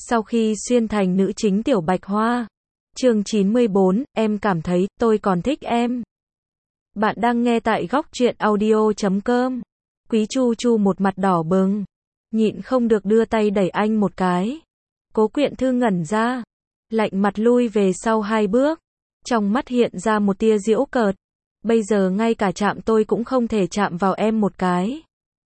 Sau khi xuyên thành nữ chính Tiểu Bạch Hoa. Chương 94, em cảm thấy, tôi còn thích em. Bạn đang nghe tại góc truyện audio.com. Quý Chu Chu một mặt đỏ bừng, nhịn không được đưa tay đẩy anh một cái. Cố Quyện Thư ngẩn ra, lạnh mặt lui về sau 2 bước, trong mắt hiện ra một tia giễu cợt. Bây giờ ngay cả chạm tôi cũng không thể chạm vào em một cái.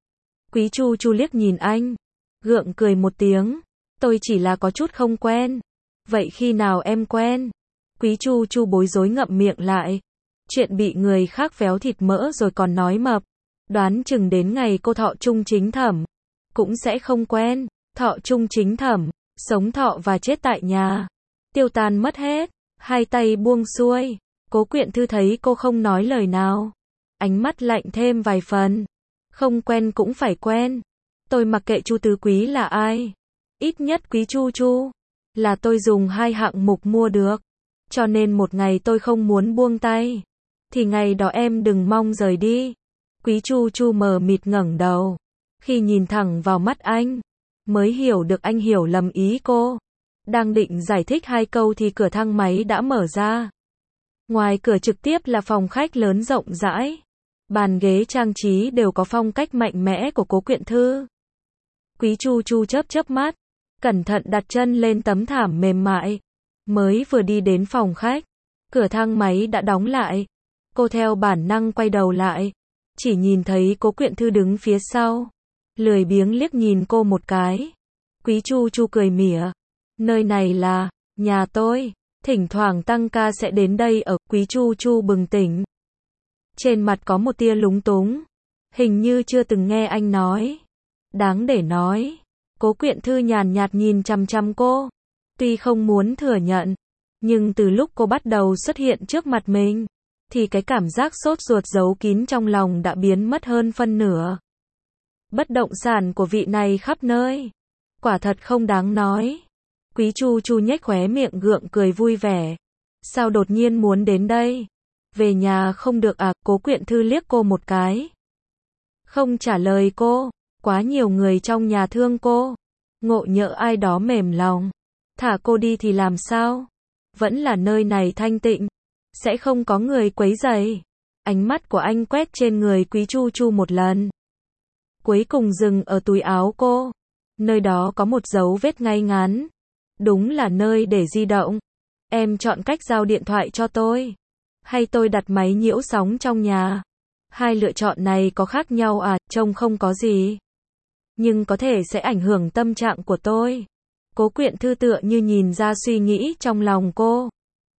Quý Chu Chu liếc nhìn anh, gượng cười một tiếng. Tôi chỉ là có chút không quen. Vậy khi nào em quen? Quý Chu Chu bối rối ngậm miệng lại. Chuyện bị người khác véo thịt mỡ rồi còn nói mập. Đoán chừng đến ngày cô thọ chung chính thẩm, cũng sẽ không quen. Thọ chung chính thẩm, sống thọ và chết tại nhà. Tiêu tan mất hết. Hai tay buông xuôi. Cố Quyện Thư thấy cô không nói lời nào, ánh mắt lạnh thêm vài phần. Không quen cũng phải quen. Tôi mặc kệ Chu Tứ Quý là ai. Ít nhất Quý Chu Chu là tôi dùng 2 hạng mục mua được. Cho nên một ngày tôi không muốn buông tay, thì ngày đó em đừng mong rời đi. Quý Chu Chu mờ mịt ngẩng đầu. Khi nhìn thẳng vào mắt anh, mới hiểu được anh hiểu lầm ý cô. Đang định giải thích 2 câu thì cửa thang máy đã mở ra. Ngoài cửa trực tiếp là phòng khách lớn rộng rãi. Bàn ghế trang trí đều có phong cách mạnh mẽ của Cố Quyện Thư. Quý Chu Chu chớp chớp mắt, cẩn thận đặt chân lên tấm thảm mềm mại. Mới vừa đi đến phòng khách, cửa thang máy đã đóng lại. Cô theo bản năng quay đầu lại, chỉ nhìn thấy Cố Quyện Thư đứng phía sau, lười biếng liếc nhìn cô một cái. Quý Chu Chu cười mỉa. Nơi này là nhà tôi, thỉnh thoảng tăng ca sẽ đến đây ở. Quý Chu Chu bừng tỉnh. Trên mặt có một tia lúng túng, hình như chưa từng nghe anh nói. Đáng để nói. Cố Quyện Thư nhàn nhạt nhìn chằm chằm cô. Tuy không muốn thừa nhận, nhưng từ lúc cô bắt đầu xuất hiện trước mặt mình, thì cái cảm giác sốt ruột giấu kín trong lòng đã biến mất hơn phân nửa. Bất động sản của vị này khắp nơi, quả thật không đáng nói. Quý Chu Chu nhếch khóe miệng gượng cười vui vẻ. Sao đột nhiên muốn đến đây? Về nhà không được à? Cố Quyện Thư liếc cô một cái, không trả lời cô. Quá nhiều người trong nhà thương cô, ngộ nhỡ ai đó mềm lòng, thả cô đi thì làm sao? Vẫn là nơi này thanh tịnh, sẽ không có người quấy rầy. Ánh mắt của anh quét trên người Quý Chu Chu một lần, cuối cùng dừng ở túi áo cô. Nơi đó có một dấu vết ngay ngắn, đúng là nơi để di động. Em chọn cách giao điện thoại cho tôi, hay tôi đặt máy nhiễu sóng trong nhà? 2 lựa chọn này có khác nhau à? Trông không có gì, nhưng có thể sẽ ảnh hưởng tâm trạng của tôi. Cố Quyện Thư tựa như nhìn ra suy nghĩ trong lòng cô,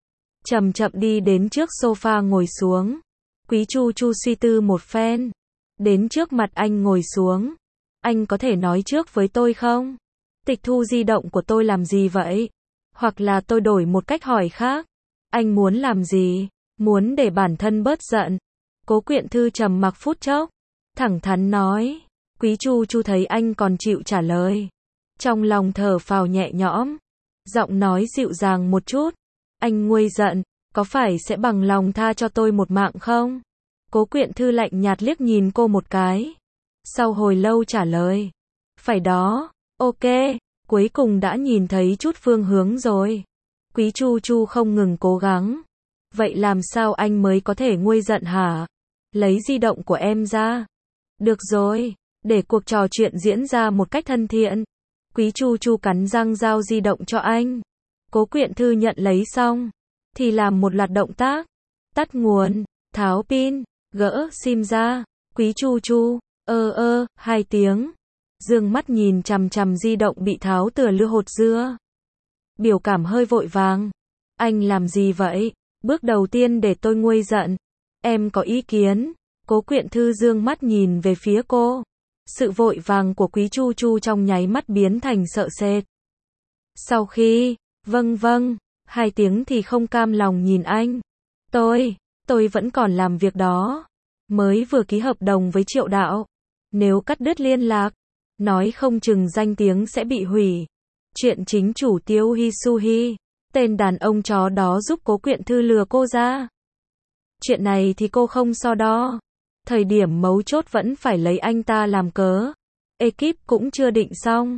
chậm chậm đi đến trước sofa ngồi xuống. Quý Chu Chu suy tư một phen, đến trước mặt anh ngồi xuống. Anh có thể nói trước với tôi không? Tịch thu di động của tôi làm gì vậy? Hoặc là tôi đổi một cách hỏi khác. Anh muốn làm gì? Muốn để bản thân bớt giận. Cố Quyện Thư trầm mặc phút chốc, thẳng thắn nói. Quý Chu Chu thấy anh còn chịu trả lời, trong lòng thở phào nhẹ nhõm, giọng nói dịu dàng một chút. Anh nguôi giận, có phải sẽ bằng lòng tha cho tôi một mạng không? Cố Quyện Thư lạnh nhạt liếc nhìn cô một cái, sau hồi lâu trả lời. Phải đó. Ok, cuối cùng đã nhìn thấy chút phương hướng rồi. Quý Chu Chu không ngừng cố gắng. Vậy làm sao anh mới có thể nguôi giận hả? Lấy di động của em ra. Được rồi, để cuộc trò chuyện diễn ra một cách thân thiện. Quý Chu Chu cắn răng giao di động cho anh. Cố Quyện Thư nhận lấy xong, thì làm một loạt động tác. Tắt nguồn, tháo pin, gỡ sim ra. Quý Chu Chu, 2 tiếng. Dương mắt nhìn chằm chằm di động bị tháo tựa lưa hột dưa. Biểu cảm hơi vội vàng. Anh làm gì vậy? Bước đầu tiên để tôi nguôi giận. Em có ý kiến. Cố Quyện Thư dương mắt nhìn về phía cô. Sự vội vàng của Quý Chu Chu trong nháy mắt biến thành sợ sệt. Sau khi, vâng, 2 tiếng thì không cam lòng nhìn anh. Tôi vẫn còn làm việc đó. Mới vừa ký hợp đồng với Triệu Đạo. Nếu cắt đứt liên lạc, nói không chừng danh tiếng sẽ bị hủy. Chuyện chính chủ Tiêu Hisuhi, tên đàn ông chó đó giúp Cố Quyện Thư lừa cô ra. Chuyện này thì cô không so đo. Thời điểm mấu chốt vẫn phải lấy anh ta làm cớ. Ekip cũng chưa định xong.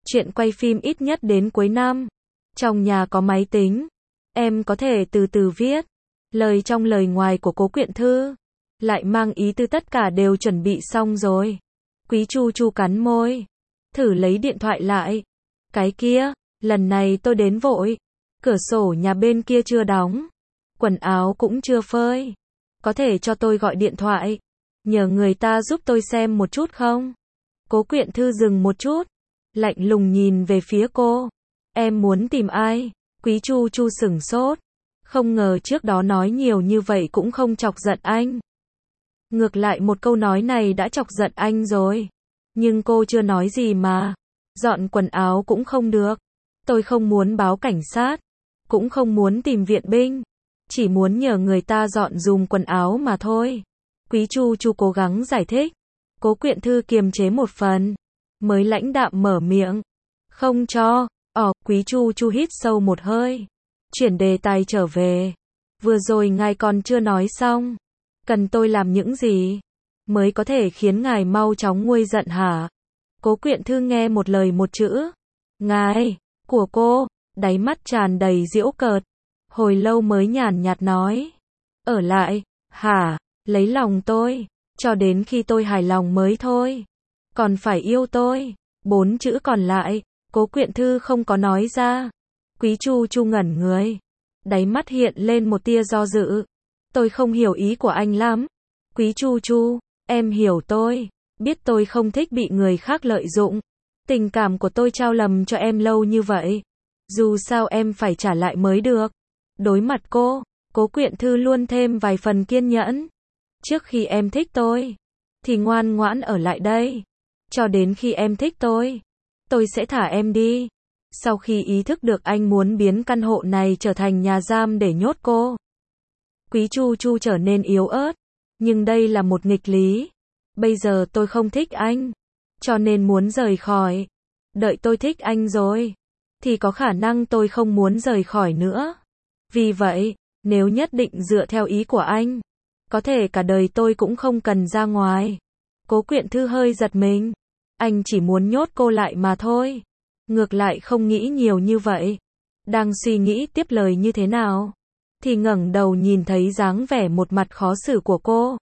chuyện quay phim ít nhất đến cuối năm. Trong nhà có máy tính, em có thể từ từ viết. Lời trong lời ngoài của Cố Quyện Thư lại mang ý tư tất cả đều chuẩn bị xong rồi. Quý Chu Chu cắn môi, thử lấy điện thoại lại. Cái kia, lần này tôi đến vội. Cửa sổ nhà bên kia chưa đóng, quần áo cũng chưa phơi. Có thể cho tôi gọi điện thoại, nhờ người ta giúp tôi xem một chút không? Cố Quyện Thư dừng một chút, lạnh lùng nhìn về phía cô. Em muốn tìm ai? Quý Chu Chu sửng sốt, không ngờ trước đó nói nhiều như vậy cũng không chọc giận anh. Ngược lại một câu nói này đã chọc giận anh rồi. Nhưng cô chưa nói gì mà. Dọn quần áo cũng không được. Tôi không muốn báo cảnh sát, cũng không muốn tìm viện binh, chỉ muốn nhờ người ta dọn dùm quần áo mà thôi. Quý Chu Chu cố gắng giải thích. Cố Quyện Thư kiềm chế một phần, mới lãnh đạm mở miệng. Không cho. Quý Chu Chu hít sâu một hơi, chuyển đề tài trở về. Vừa rồi ngài còn chưa nói xong. Cần tôi làm những gì mới có thể khiến ngài mau chóng nguôi giận hả? Cố Quyện Thư nghe một lời một chữ. Ngài, của cô, đáy mắt tràn đầy giễu cợt. Hồi lâu mới nhàn nhạt nói. Ở lại, hả? Lấy lòng tôi, cho đến khi tôi hài lòng mới thôi. Còn phải yêu tôi. 4 chữ còn lại, Cố Quyện Thư không có nói ra. Quý Chu Chu ngẩn người, đáy mắt hiện lên một tia do dự. Tôi không hiểu ý của anh lắm. Quý Chu Chu, em hiểu tôi, biết tôi không thích bị người khác lợi dụng. Tình cảm của tôi trao lầm cho em lâu như vậy. Dù sao em phải trả lại mới được. Đối mặt cô, Cố Quyện Thư luôn thêm vài phần kiên nhẫn. Trước khi em thích tôi, thì ngoan ngoãn ở lại đây. Cho đến khi em thích tôi sẽ thả em đi. Sau khi ý thức được anh muốn biến căn hộ này trở thành nhà giam để nhốt cô, Quý Chu Chu trở nên yếu ớt. Nhưng đây là một nghịch lý. Bây giờ tôi không thích anh, cho nên muốn rời khỏi. Đợi tôi thích anh rồi, thì có khả năng tôi không muốn rời khỏi nữa. Vì vậy, nếu nhất định dựa theo ý của anh, có thể cả đời tôi cũng không cần ra ngoài. Cố Quyện Thư hơi giật mình. Anh chỉ muốn nhốt cô lại mà thôi. Ngược lại không nghĩ nhiều như vậy. Đang suy nghĩ tiếp lời như thế nào, thì ngẩng đầu nhìn thấy dáng vẻ một mặt khó xử của cô.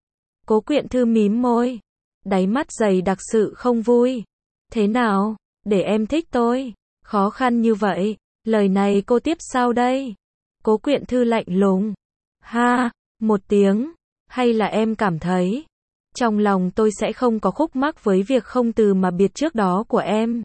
Cố Quyện Thư mím môi, đáy mắt dày đặc sự không vui. Thế nào, để em thích tôi? Khó khăn như vậy, lời này cô tiếp sao đây? Cố Quyện Thư lạnh lùng. Ha, một tiếng. Hay là em cảm thấy trong lòng tôi sẽ không có khúc mắc với việc không từ mà biệt trước đó của em?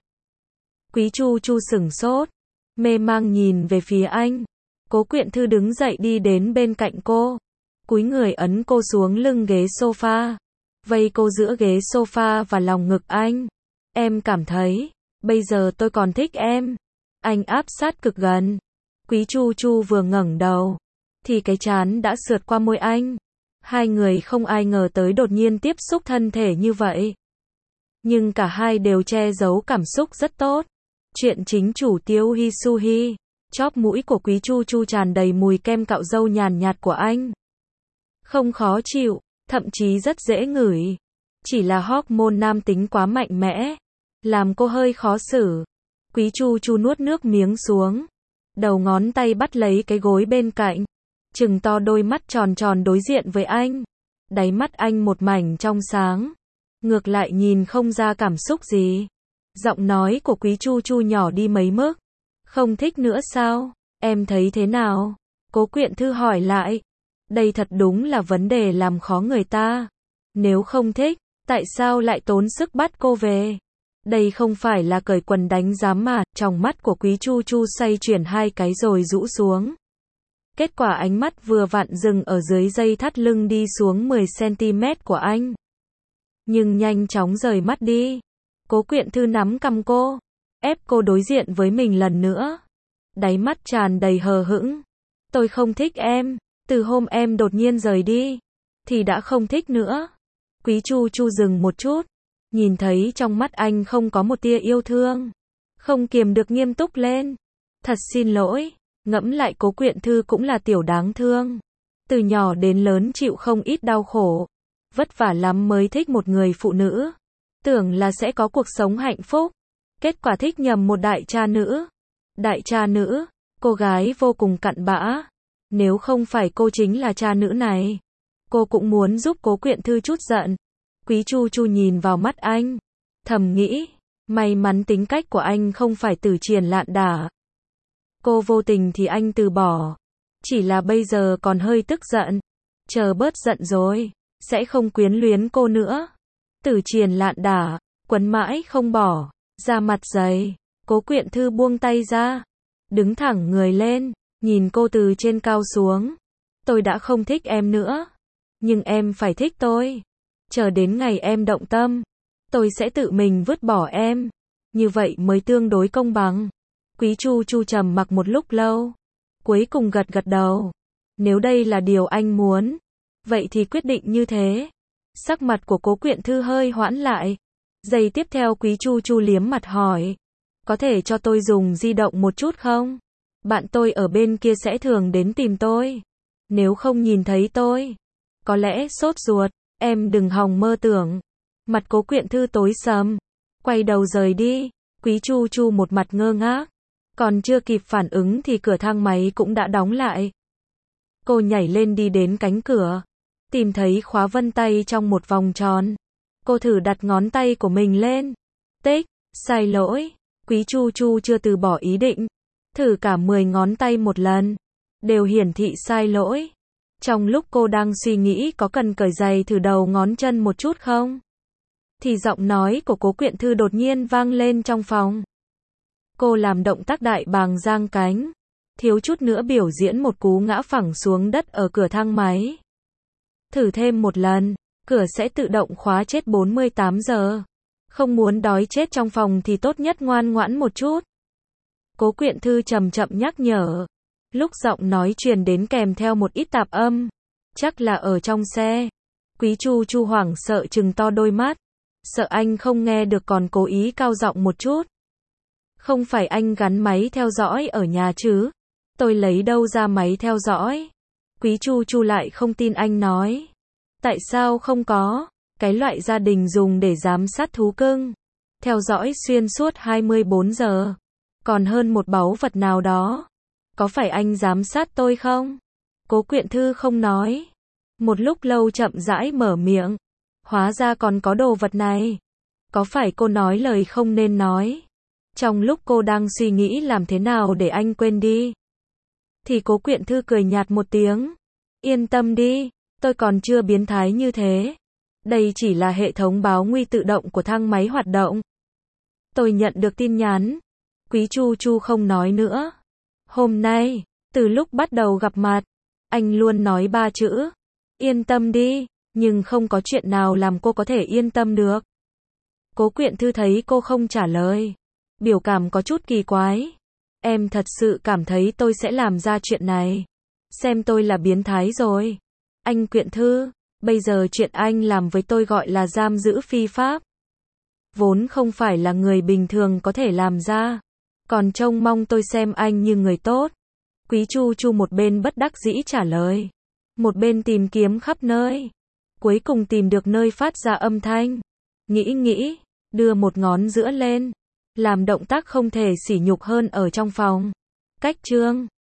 Quý Chu Chu sửng sốt, mê mang nhìn về phía anh. Cố Quyện Thư đứng dậy đi đến bên cạnh cô, cúi người ấn cô xuống lưng ghế sofa, vây cô giữa ghế sofa và lòng ngực anh. Em cảm thấy, bây giờ tôi còn thích em. Anh áp sát cực gần. Quý Chu Chu vừa ngẩng đầu, thì cái trán đã sượt qua môi anh. Hai người không ai ngờ tới đột nhiên tiếp xúc thân thể như vậy. Nhưng cả hai đều che giấu cảm xúc rất tốt. Chuyện chính chủ Tiêu Hi Su Hi. Chóp mũi của Quý Chu Chu tràn đầy mùi kem cạo râu nhàn nhạt của anh. Không khó chịu, thậm chí rất dễ ngửi. Chỉ là hormone nam tính quá mạnh mẽ, làm cô hơi khó xử. Quý Chu Chu nuốt nước miếng xuống, đầu ngón tay bắt lấy cái gối bên cạnh, trừng to đôi mắt tròn tròn đối diện với anh. Đáy mắt anh một mảnh trong sáng, ngược lại nhìn không ra cảm xúc gì. Giọng nói của Quý Chu Chu nhỏ đi mấy mức. Không thích nữa sao? Em thấy thế nào? Cố Quyện Thư hỏi lại. Đây thật đúng là vấn đề làm khó người ta. Nếu không thích, tại sao lại tốn sức bắt cô về? Đây không phải là cởi quần đánh giám mà. Trong mắt của Quý Chu Chu xoay chuyển hai cái rồi rũ xuống. Kết quả ánh mắt vừa vặn dừng ở dưới dây thắt lưng đi xuống 10cm của anh. Nhưng nhanh chóng rời mắt đi. Cố Quyện Thư nắm cằm cô, ép cô đối diện với mình lần nữa. Đáy mắt tràn đầy hờ hững. Tôi không thích em. Từ hôm em đột nhiên rời đi, thì đã không thích nữa. Quý Chu Chu dừng một chút, nhìn thấy trong mắt anh không có một tia yêu thương, không kiềm được nghiêm túc lên. Thật xin lỗi. Ngẫm lại Cố Quyện Thư cũng là tiểu đáng thương. Từ nhỏ đến lớn chịu không ít đau khổ. Vất vả lắm mới thích một người phụ nữ. Tưởng là sẽ có cuộc sống hạnh phúc. Kết quả thích nhầm một đại cha nữ. Đại cha nữ, cô gái vô cùng cặn bã. Nếu không phải cô chính là cha nữ này, cô cũng muốn giúp Cố Quyện Thư chút giận. Quý Chu Chu nhìn vào mắt anh, thầm nghĩ, may mắn tính cách của anh không phải Tử Triền Lạn Đả. Cô vô tình thì anh từ bỏ. Chỉ là bây giờ còn hơi tức giận. Chờ bớt giận rồi, sẽ không quyến luyến cô nữa. Tử Triền Lạn Đả, quấn mãi không bỏ, da mặt dày. Cố Quyện Thư buông tay ra, đứng thẳng người lên, nhìn cô từ trên cao xuống. Tôi đã không thích em nữa, nhưng em phải thích tôi. Chờ đến ngày em động tâm, tôi sẽ tự mình vứt bỏ em. Như vậy mới tương đối công bằng. Quý Chu Chu trầm mặc một lúc lâu, cuối cùng gật gật đầu. Nếu đây là điều anh muốn, vậy thì quyết định như thế. Sắc mặt của Cố Quyện Thư hơi hoãn lại. Giây tiếp theo Quý Chu Chu liếm mặt hỏi, có thể cho tôi dùng di động một chút không? Bạn tôi ở bên kia sẽ thường đến tìm tôi. Nếu không nhìn thấy tôi, có lẽ sốt ruột. Em đừng hòng mơ tưởng. Mặt Cố Quyện Thư tối sầm, quay đầu rời đi. Quý Chu Chu một mặt ngơ ngác, còn chưa kịp phản ứng thì cửa thang máy cũng đã đóng lại. Cô nhảy lên đi đến cánh cửa, tìm thấy khóa vân tay trong một vòng tròn. Cô thử đặt ngón tay của mình lên. Tích, sai lỗi. Quý Chu Chu chưa từ bỏ ý định. Thử cả 10 ngón tay một lần, đều hiển thị sai lỗi. Trong lúc cô đang suy nghĩ có cần cởi giày thử đầu ngón chân một chút không, thì giọng nói của Cố Quyện Thư đột nhiên vang lên trong phòng. Cô làm động tác đại bàng giang cánh, thiếu chút nữa biểu diễn một cú ngã phẳng xuống đất ở cửa thang máy. Thử thêm một lần, cửa sẽ tự động khóa chết 48 giờ. Không muốn đói chết trong phòng thì tốt nhất ngoan ngoãn một chút. Cố Quyện Thư chậm chậm nhắc nhở. Lúc giọng nói truyền đến kèm theo một ít tạp âm, chắc là ở trong xe. Quý Chu Chu hoảng sợ trừng to đôi mắt, sợ anh không nghe được còn cố ý cao giọng một chút. Không phải anh gắn máy theo dõi ở nhà chứ? Tôi lấy đâu ra máy theo dõi? Quý Chu Chu lại không tin anh nói. Tại sao không có? Cái loại gia đình dùng để giám sát thú cưng, theo dõi xuyên suốt 24 giờ, còn hơn một báu vật nào đó. Có phải anh giám sát tôi không? Cố Quyện Thư không nói. Một lúc lâu chậm rãi mở miệng. Hóa ra còn có đồ vật này. Có phải cô nói lời không nên nói? Trong lúc cô đang suy nghĩ làm thế nào để anh quên đi, thì Cố Quyện Thư cười nhạt một tiếng. Yên tâm đi, tôi còn chưa biến thái như thế. Đây chỉ là hệ thống báo nguy tự động của thang máy hoạt động. Tôi nhận được tin nhắn. Quý Chu Chu không nói nữa. Hôm nay, từ lúc bắt đầu gặp mặt, anh luôn nói 3 chữ. Yên tâm đi, nhưng không có chuyện nào làm cô có thể yên tâm được. Cố Quyện Thư thấy cô không trả lời, biểu cảm có chút kỳ quái. Em thật sự cảm thấy tôi sẽ làm ra chuyện này. Xem tôi là biến thái rồi. Anh Quyện Thư, bây giờ chuyện anh làm với tôi gọi là giam giữ phi pháp. Vốn không phải là người bình thường có thể làm ra. Còn trông mong tôi xem anh như người tốt. Quý Chu Chu một bên bất đắc dĩ trả lời, một bên tìm kiếm khắp nơi. Cuối cùng tìm được nơi phát ra âm thanh. Nghĩ, đưa một ngón giữa lên, làm động tác không thể sỉ nhục hơn ở trong phòng. Cách chương